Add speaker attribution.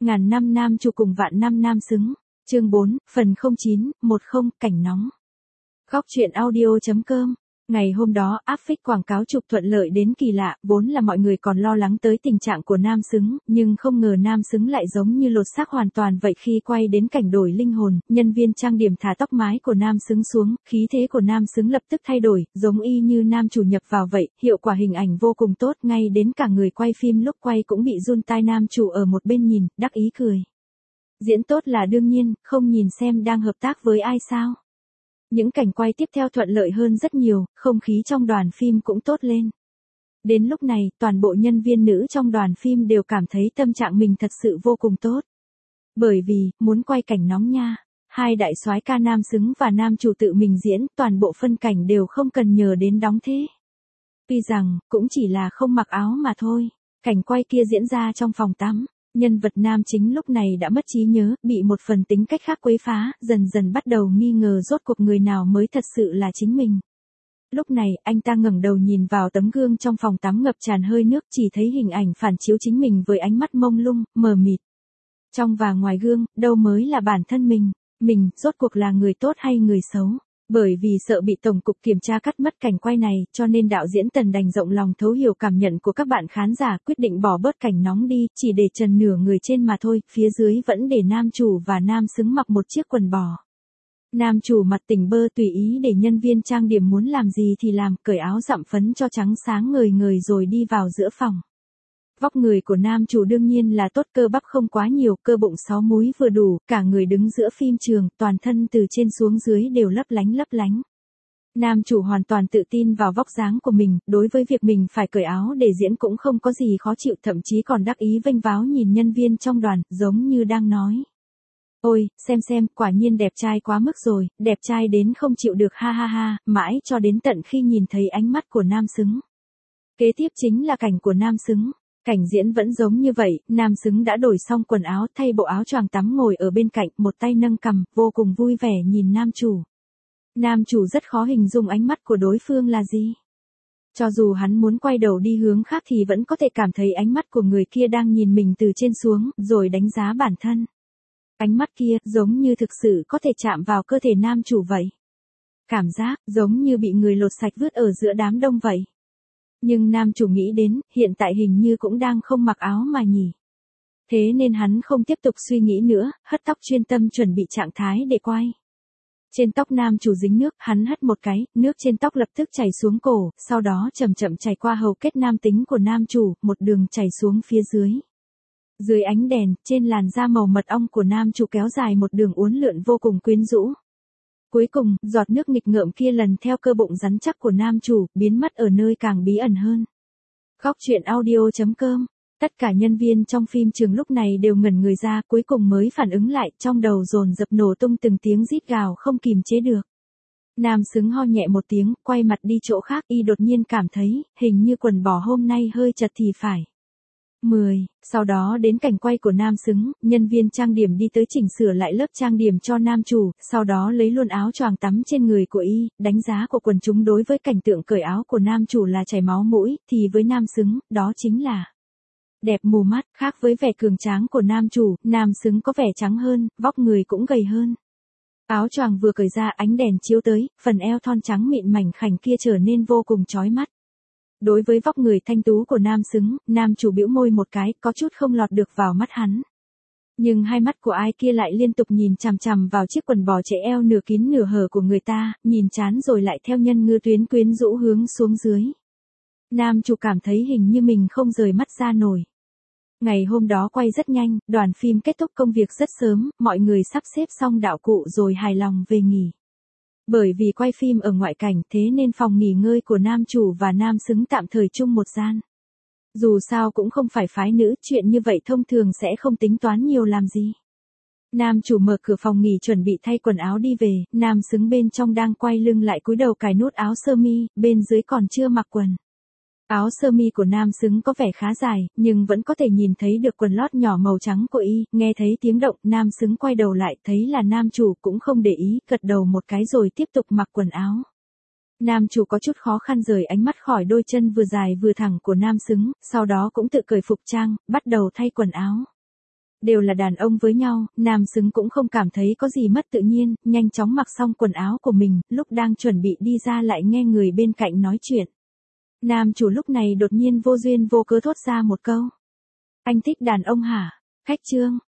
Speaker 1: Ngàn năm nam chủ cùng vạn năm nam xứng. Chương 4, phần 0910, cảnh nóng. Góc truyện audio.com. Ngày hôm đó, áp phích quảng cáo chụp thuận lợi đến kỳ lạ, vốn là mọi người còn lo lắng tới tình trạng của nam xứng, nhưng không ngờ nam xứng lại giống như lột xác hoàn toàn vậy khi quay đến cảnh đổi linh hồn, nhân viên trang điểm thả tóc mái của nam xứng xuống, khí thế của nam xứng lập tức thay đổi, giống y như nam chủ nhập vào vậy, hiệu quả hình ảnh vô cùng tốt, ngay đến cả người quay phim lúc quay cũng bị run tai. Nam chủ ở một bên nhìn, đắc ý cười. Diễn tốt là đương nhiên, không nhìn xem đang hợp tác với ai sao? Những cảnh quay tiếp theo thuận lợi hơn rất nhiều, không khí trong đoàn phim cũng tốt lên. Đến lúc này, toàn bộ nhân viên nữ trong đoàn phim đều cảm thấy tâm trạng mình thật sự vô cùng tốt. Bởi vì, muốn quay cảnh nóng nha. Hai đại soái ca nam xứng và nam chủ tự mình diễn, toàn bộ phân cảnh đều không cần nhờ đến đóng thế. Tuy rằng, cũng chỉ là không mặc áo mà thôi. Cảnh quay kia diễn ra trong phòng tắm. Nhân vật nam chính lúc này đã mất trí nhớ, bị một phần tính cách khác quấy phá, dần dần bắt đầu nghi ngờ rốt cuộc người nào mới thật sự là chính mình. Lúc này, anh ta ngẩng đầu nhìn vào tấm gương trong phòng tắm ngập tràn hơi nước, chỉ thấy hình ảnh phản chiếu chính mình với ánh mắt mông lung, mờ mịt. Trong và ngoài gương, đâu mới là bản thân mình rốt cuộc là người tốt hay người xấu? Bởi vì sợ bị tổng cục kiểm tra cắt mất cảnh quay này, cho nên đạo diễn Tần đành rộng lòng thấu hiểu cảm nhận của các bạn khán giả, quyết định bỏ bớt cảnh nóng đi, chỉ để trần nửa người trên mà thôi, phía dưới vẫn để nam chủ và nam xứng mặc một chiếc quần bò. Nam chủ mặt tỉnh bơ tùy ý để nhân viên trang điểm muốn làm gì thì làm, cởi áo dặm phấn cho trắng sáng ngời ngời rồi đi vào giữa phòng. Vóc người của nam chủ đương nhiên là tốt, cơ bắp không quá nhiều, cơ bụng 6 múi vừa đủ, cả người đứng giữa phim trường, toàn thân từ trên xuống dưới đều lấp lánh. Nam chủ hoàn toàn tự tin vào vóc dáng của mình, đối với việc mình phải cởi áo để diễn cũng không có gì khó chịu, thậm chí còn đắc ý vênh váo nhìn nhân viên trong đoàn, giống như đang nói. Ôi, xem, quả nhiên đẹp trai quá mức rồi, đẹp trai đến không chịu được ha ha ha, mãi cho đến tận khi nhìn thấy ánh mắt của nam xứng. Kế tiếp chính là cảnh của nam xứng. Cảnh diễn vẫn giống như vậy, nam xứng đã đổi xong quần áo, thay bộ áo choàng tắm ngồi ở bên cạnh, một tay nâng cằm, vô cùng vui vẻ nhìn nam chủ. Nam chủ rất khó hình dung ánh mắt của đối phương là gì. Cho dù hắn muốn quay đầu đi hướng khác thì vẫn có thể cảm thấy ánh mắt của người kia đang nhìn mình từ trên xuống, rồi đánh giá bản thân. Ánh mắt kia, giống như thực sự có thể chạm vào cơ thể nam chủ vậy. Cảm giác, giống như bị người lột sạch vứt ở giữa đám đông vậy. Nhưng nam chủ nghĩ đến, hiện tại hình như cũng đang không mặc áo mà nhỉ. Thế nên hắn không tiếp tục suy nghĩ nữa, hất tóc chuyên tâm chuẩn bị trạng thái để quay. Trên tóc nam chủ dính nước, hắn hất một cái, nước trên tóc lập tức chảy xuống cổ, sau đó chậm chậm chảy qua hầu kết nam tính của nam chủ, một đường chảy xuống phía dưới. Dưới ánh đèn, trên làn da màu mật ong của nam chủ kéo dài một đường uốn lượn vô cùng quyến rũ. Cuối cùng, giọt nước nghịch ngợm kia lần theo cơ bụng rắn chắc của nam chủ, biến mất ở nơi càng bí ẩn hơn. Góc truyện audio.com. Tất cả nhân viên trong phim trường lúc này đều ngẩn người ra, cuối cùng mới phản ứng lại, trong đầu dồn dập nổ tung từng tiếng rít gào không kìm chế được. Nam xứng ho nhẹ một tiếng, quay mặt đi chỗ khác, y đột nhiên cảm thấy, hình như quần bò hôm nay hơi chật thì phải. 10. Sau đó đến cảnh quay của nam xứng, nhân viên trang điểm đi tới chỉnh sửa lại lớp trang điểm cho nam chủ, sau đó lấy luôn áo choàng tắm trên người của y, đánh giá của quần chúng đối với cảnh tượng cởi áo của nam chủ là chảy máu mũi, thì với nam xứng, đó chính là đẹp mù mắt, khác với vẻ cường tráng của nam chủ, nam xứng có vẻ trắng hơn, vóc người cũng gầy hơn. Áo choàng vừa cởi ra, ánh đèn chiếu tới, phần eo thon trắng mịn mảnh khảnh kia trở nên vô cùng chói mắt. Đối với vóc người thanh tú của nam xứng, nam chủ bĩu môi một cái, có chút không lọt được vào mắt hắn. Nhưng hai mắt của ai kia lại liên tục nhìn chằm chằm vào chiếc quần bò trễ eo nửa kín nửa hở của người ta, nhìn chán rồi lại theo nhân ngư tuyến quyến rũ hướng xuống dưới. Nam chủ cảm thấy hình như mình không rời mắt ra nổi. Ngày hôm đó quay rất nhanh, đoàn phim kết thúc công việc rất sớm, mọi người sắp xếp xong đạo cụ rồi hài lòng về nghỉ. Bởi vì quay phim ở ngoại cảnh thế nên phòng nghỉ ngơi của nam chủ và nam xứng tạm thời chung một gian. Dù sao cũng không phải phái nữ, chuyện như vậy thông thường sẽ không tính toán nhiều làm gì. Nam chủ mở cửa phòng nghỉ chuẩn bị thay quần áo đi về, nam xứng bên trong đang quay lưng lại cúi đầu cài nút áo sơ mi, bên dưới còn chưa mặc quần. Áo sơ mi của nam xứng có vẻ khá dài, nhưng vẫn có thể nhìn thấy được quần lót nhỏ màu trắng của y, nghe thấy tiếng động, nam xứng quay đầu lại, thấy là nam chủ cũng không để ý, gật đầu một cái rồi tiếp tục mặc quần áo. Nam chủ có chút khó khăn rời ánh mắt khỏi đôi chân vừa dài vừa thẳng của nam xứng, sau đó cũng tự cởi phục trang, bắt đầu thay quần áo. Đều là đàn ông với nhau, nam xứng cũng không cảm thấy có gì mất tự nhiên, nhanh chóng mặc xong quần áo của mình, lúc đang chuẩn bị đi ra lại nghe người bên cạnh nói chuyện. Nam chủ lúc này đột nhiên vô duyên vô cớ thốt ra một câu. Anh thích đàn ông hả? Khách Trương,